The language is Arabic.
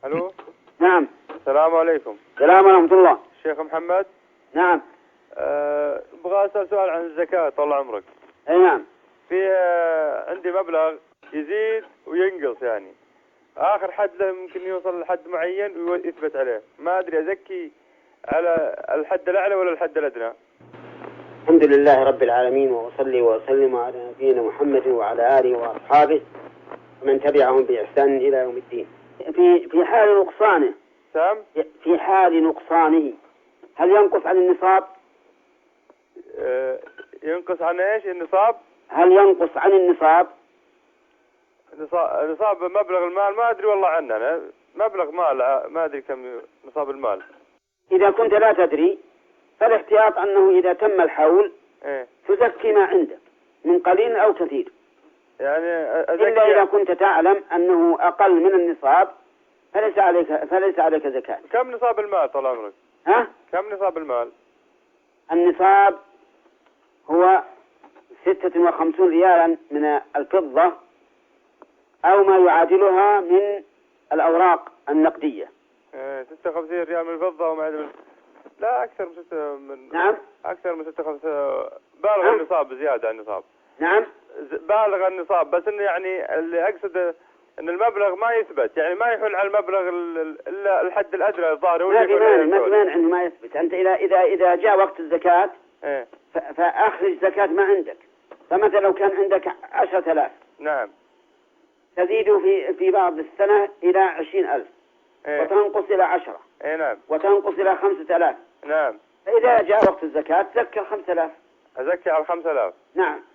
الو. نعم. السلام عليكم. السلام ورحمة الله. شيخ محمد. نعم. ابغى اسال سؤال عن الزكاة طال عمرك. اي نعم. في عندي مبلغ يزيد وينقص، يعني اخر حد له ممكن يوصل لحد معين ويثبت عليه، ما ادري ازكي على الحد الاعلى ولا الحد الادنى. الحمد لله رب العالمين، وأصلي وأسلم على نبينا محمد وعلى آله وأصحابه ومن تبعهم بإحسان إلى يوم الدين. في حال نقصانه. سام. في حال نقصانه هل ينقص عن النصاب؟ ينقص عن ايش؟ النصاب. هل ينقص عن النصاب؟ نصاب مبلغ المال ما ادري والله عنه، انا مبلغ مال ما ادري كم نصاب المال. اذا كنت لا تدري فالاحتياط انه اذا تم الحول تزكي ما عندك من قليل او كثير، يعني الا اذا كنت تعلم انه اقل من النصاب فليس عليك زكاة. كم نصاب المال طال عمرك؟ ها؟ كم نصاب المال؟ النصاب هو 56 ريالا من الفضة أو ما يعادلها من الأوراق النقدية. 56 ريال من الفضة وما أدري لا أكثر من نعم. أكثر من 56. بالغ النصاب زيادة عن النصاب. نعم. بالغ النصاب، بس إنه يعني اللي أقصد إن المبلغ ما يثبت، يعني ما يحول على المبلغ إلا الحد الأدنى الظاهر. ما في مانع إنه ما يثبت. أنت إذا جاء وقت الزكاة فأخرج زكاة ما عندك. فمثلا لو كان عندك 10,000. نعم. تزيد في بعض السنة إلى 20,000. وتنقص إلى 10. نعم. وتنقص إلى 5,000. نعم. فإذا جاء وقت الزكاة تزكى 5,000. أزكي على 5,000. نعم.